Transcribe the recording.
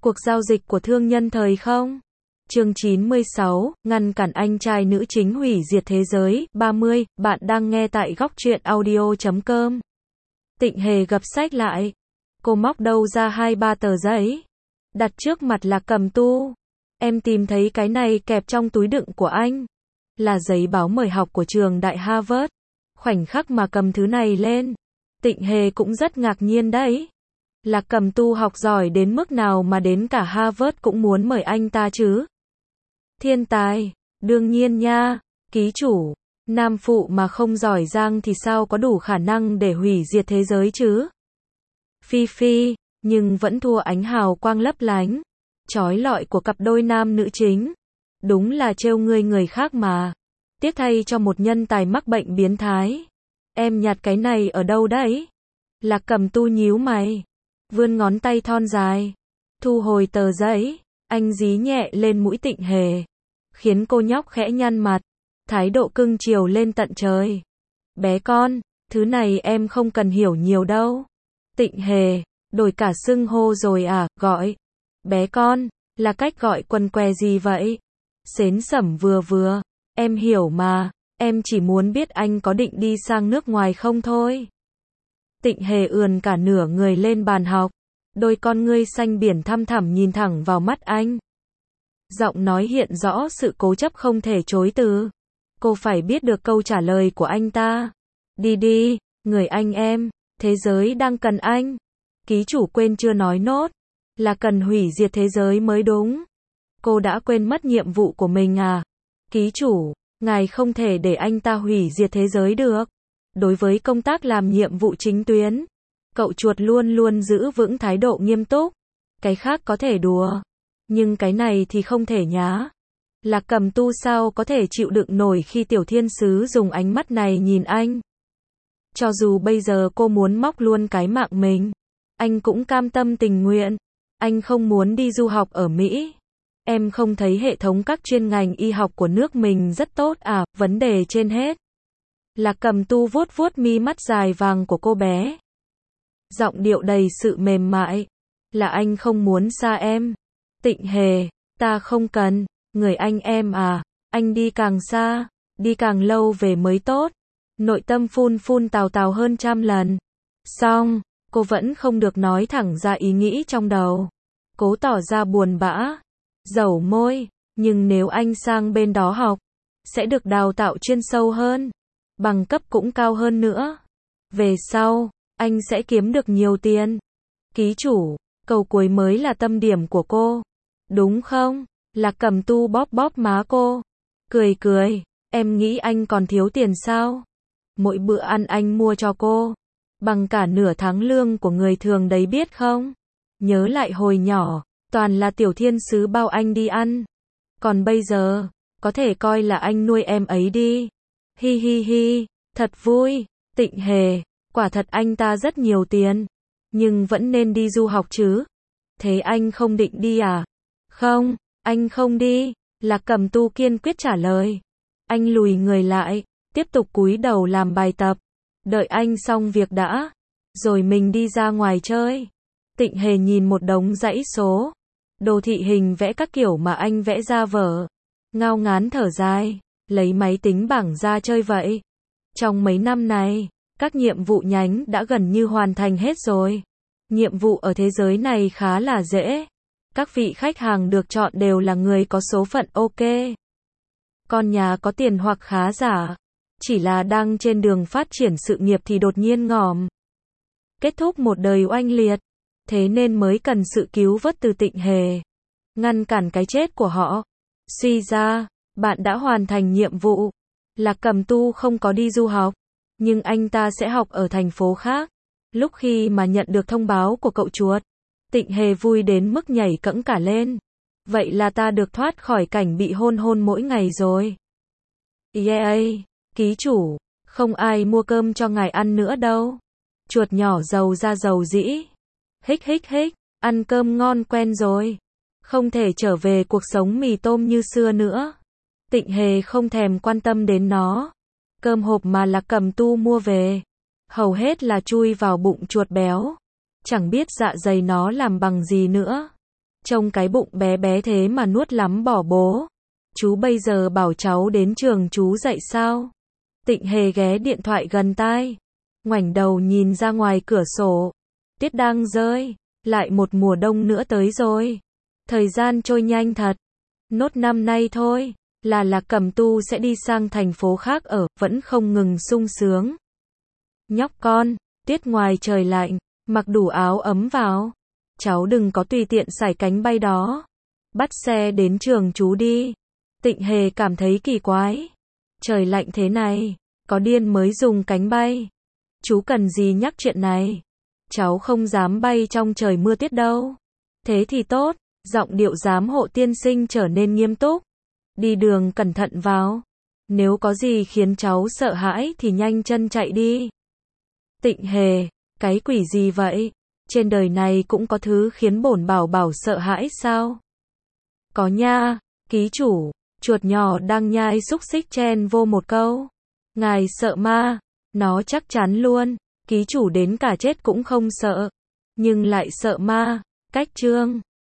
Cuộc giao dịch của thương nhân thời không? Chương 96, ngăn cản anh trai nữ chính hủy diệt thế giới. 30, bạn đang nghe tại góc truyện audio.com. Tịnh Hề gập sách lại. Cô móc đâu ra 2-3 tờ giấy. Đặt trước mặt Lạc Cầm Tu. Em tìm thấy cái này kẹp trong túi đựng của anh. Là giấy báo mời học của trường đại Harvard. Khoảnh khắc mà cầm thứ này lên, Tịnh Hề cũng rất ngạc nhiên đấy. Lạc Cầm Tu học giỏi đến mức nào mà đến cả Harvard cũng muốn mời anh ta chứ? Thiên tài, đương nhiên nha, ký chủ, nam phụ mà không giỏi giang thì sao có đủ khả năng để hủy diệt thế giới chứ? Phi Phi, nhưng vẫn thua ánh hào quang lấp lánh, chói lọi của cặp đôi nam nữ chính. Đúng là trêu người khác mà. Tiếc thay cho một nhân tài mắc bệnh biến thái. Em nhặt cái này ở đâu đấy? Lạc Cầm Tu nhíu mày, vươn ngón tay thon dài, thu hồi tờ giấy, anh dí nhẹ lên mũi Tịnh Hề, khiến cô nhóc khẽ nhăn mặt, thái độ cưng chiều lên tận trời. Bé con, thứ này em không cần hiểu nhiều đâu. Tịnh Hề, đổi cả xưng hô rồi à, gọi bé con, là cách gọi quần què gì vậy? Xến xẩm vừa, em hiểu mà, em chỉ muốn biết anh có định đi sang nước ngoài không thôi. Tịnh Hề ườn cả nửa người lên bàn học, đôi con ngươi xanh biển thăm thẳm nhìn thẳng vào mắt anh. Giọng nói hiện rõ sự cố chấp không thể chối từ. Cô phải biết được câu trả lời của anh ta. Đi đi, người anh em, thế giới đang cần anh. Ký chủ quên chưa nói nốt, là cần hủy diệt thế giới mới đúng. Cô đã quên mất nhiệm vụ của mình à? Ký chủ, ngài không thể để anh ta hủy diệt thế giới được. Đối với công tác làm nhiệm vụ chính tuyến, cậu chuột luôn luôn giữ vững thái độ nghiêm túc. Cái khác có thể đùa, nhưng cái này thì không thể nhá. Lạc Cầm Tu sao có thể chịu đựng nổi khi tiểu thiên sứ dùng ánh mắt này nhìn anh. Cho dù bây giờ cô muốn móc luôn cái mạng mình, anh cũng cam tâm tình nguyện. Anh không muốn đi du học ở Mỹ. Em không thấy hệ thống các chuyên ngành y học của nước mình rất tốt à? Vấn đề trên hết. Lạc Cầm Tu vuốt vuốt mi mắt dài vàng của cô bé, giọng điệu đầy sự mềm mại. Là anh không muốn xa em. Tịnh Hề, ta không cần. Người anh em à, anh đi càng xa, đi càng lâu về mới tốt. Nội tâm phun tào tào hơn 100 lần. Xong, cô vẫn không được nói thẳng ra ý nghĩ trong đầu. Cố tỏ ra buồn bã, dẩu môi, nhưng nếu anh sang bên đó học, sẽ được đào tạo chuyên sâu hơn, bằng cấp cũng cao hơn nữa. Về sau, anh sẽ kiếm được nhiều tiền. Ký chủ, câu cuối mới là tâm điểm của cô, đúng không? Lạc Cầm Tu bóp má cô, cười, em nghĩ anh còn thiếu tiền sao? Mỗi bữa ăn anh mua cho cô, bằng cả nửa tháng lương của người thường đấy biết không? Nhớ lại hồi nhỏ, toàn là tiểu thiên sứ bao anh đi ăn. Còn bây giờ, có thể coi là anh nuôi em ấy đi. Hi, thật vui. Tịnh Hề, quả thật anh ta rất nhiều tiền, nhưng vẫn nên đi du học chứ. Thế anh không định đi à? Không, anh không đi. Lạc Cầm Tu kiên quyết trả lời. Anh lùi người lại, tiếp tục cúi đầu làm bài tập. Đợi anh xong việc đã, rồi mình đi ra ngoài chơi. Tịnh Hề nhìn một đống dãy số, đồ thị hình vẽ các kiểu mà anh vẽ ra vở, ngao ngán thở dài, lấy máy tính bảng ra chơi vậy. Trong mấy năm này, các nhiệm vụ nhánh đã gần như hoàn thành hết rồi. Nhiệm vụ ở thế giới này khá là dễ. Các vị khách hàng được chọn đều là người có số phận ok. Con nhà có tiền hoặc khá giả. Chỉ là đang trên đường phát triển sự nghiệp thì đột nhiên ngòm. Kết thúc một đời oanh liệt. Thế nên mới cần sự cứu vớt từ Tịnh Hề. Ngăn cản cái chết của họ. Suy ra, bạn đã hoàn thành nhiệm vụ. Lạc Cầm Tu không có đi du học, nhưng anh ta sẽ học ở thành phố khác. Lúc khi mà nhận được thông báo của cậu chuột, Tịnh Hề vui đến mức nhảy cẫng cả lên. Vậy là ta được thoát khỏi cảnh bị hôn mỗi ngày rồi. Yeah, ký chủ, không ai mua cơm cho ngài ăn nữa đâu. Chuột nhỏ giàu ra giàu dĩ. Hích, ăn cơm ngon quen rồi. Không thể trở về cuộc sống mì tôm như xưa nữa. Tịnh Hề không thèm quan tâm đến nó. Cơm hộp mà Lạc Cầm Tu mua về, hầu hết là chui vào bụng chuột béo. Chẳng biết dạ dày nó làm bằng gì nữa. Trông cái bụng bé bé thế mà nuốt lắm bỏ bố. Chú bây giờ bảo cháu đến trường chú dạy sao? Tịnh Hề ghé điện thoại gần tai, ngoảnh đầu nhìn ra ngoài cửa sổ. Tuyết đang rơi, lại một mùa đông nữa tới rồi. Thời gian trôi nhanh thật. Nốt năm nay thôi, là Lạc Cẩm Tu sẽ đi sang thành phố khác ở, vẫn không ngừng sung sướng. Nhóc con, tuyết ngoài trời lạnh, mặc đủ áo ấm vào. Cháu đừng có tùy tiện sải cánh bay đó. Bắt xe đến trường chú đi. Tịnh Hề cảm thấy kỳ quái. Trời lạnh thế này, có điên mới dùng cánh bay. Chú cần gì nhắc chuyện này. Cháu không dám bay trong trời mưa tuyết đâu. Thế thì tốt, giọng điệu giám hộ tiên sinh trở nên nghiêm túc. Đi đường cẩn thận vào. Nếu có gì khiến cháu sợ hãi thì nhanh chân chạy đi. Tịnh Hề, cái quỷ gì vậy? Trên đời này cũng có thứ khiến bổn bảo bảo sợ hãi sao? Có nha, ký chủ, chuột nhỏ đang nhai xúc xích chen vô một câu. Ngài sợ ma, nó chắc chắn luôn, ký chủ đến cả chết cũng không sợ, nhưng lại sợ ma, cách chương.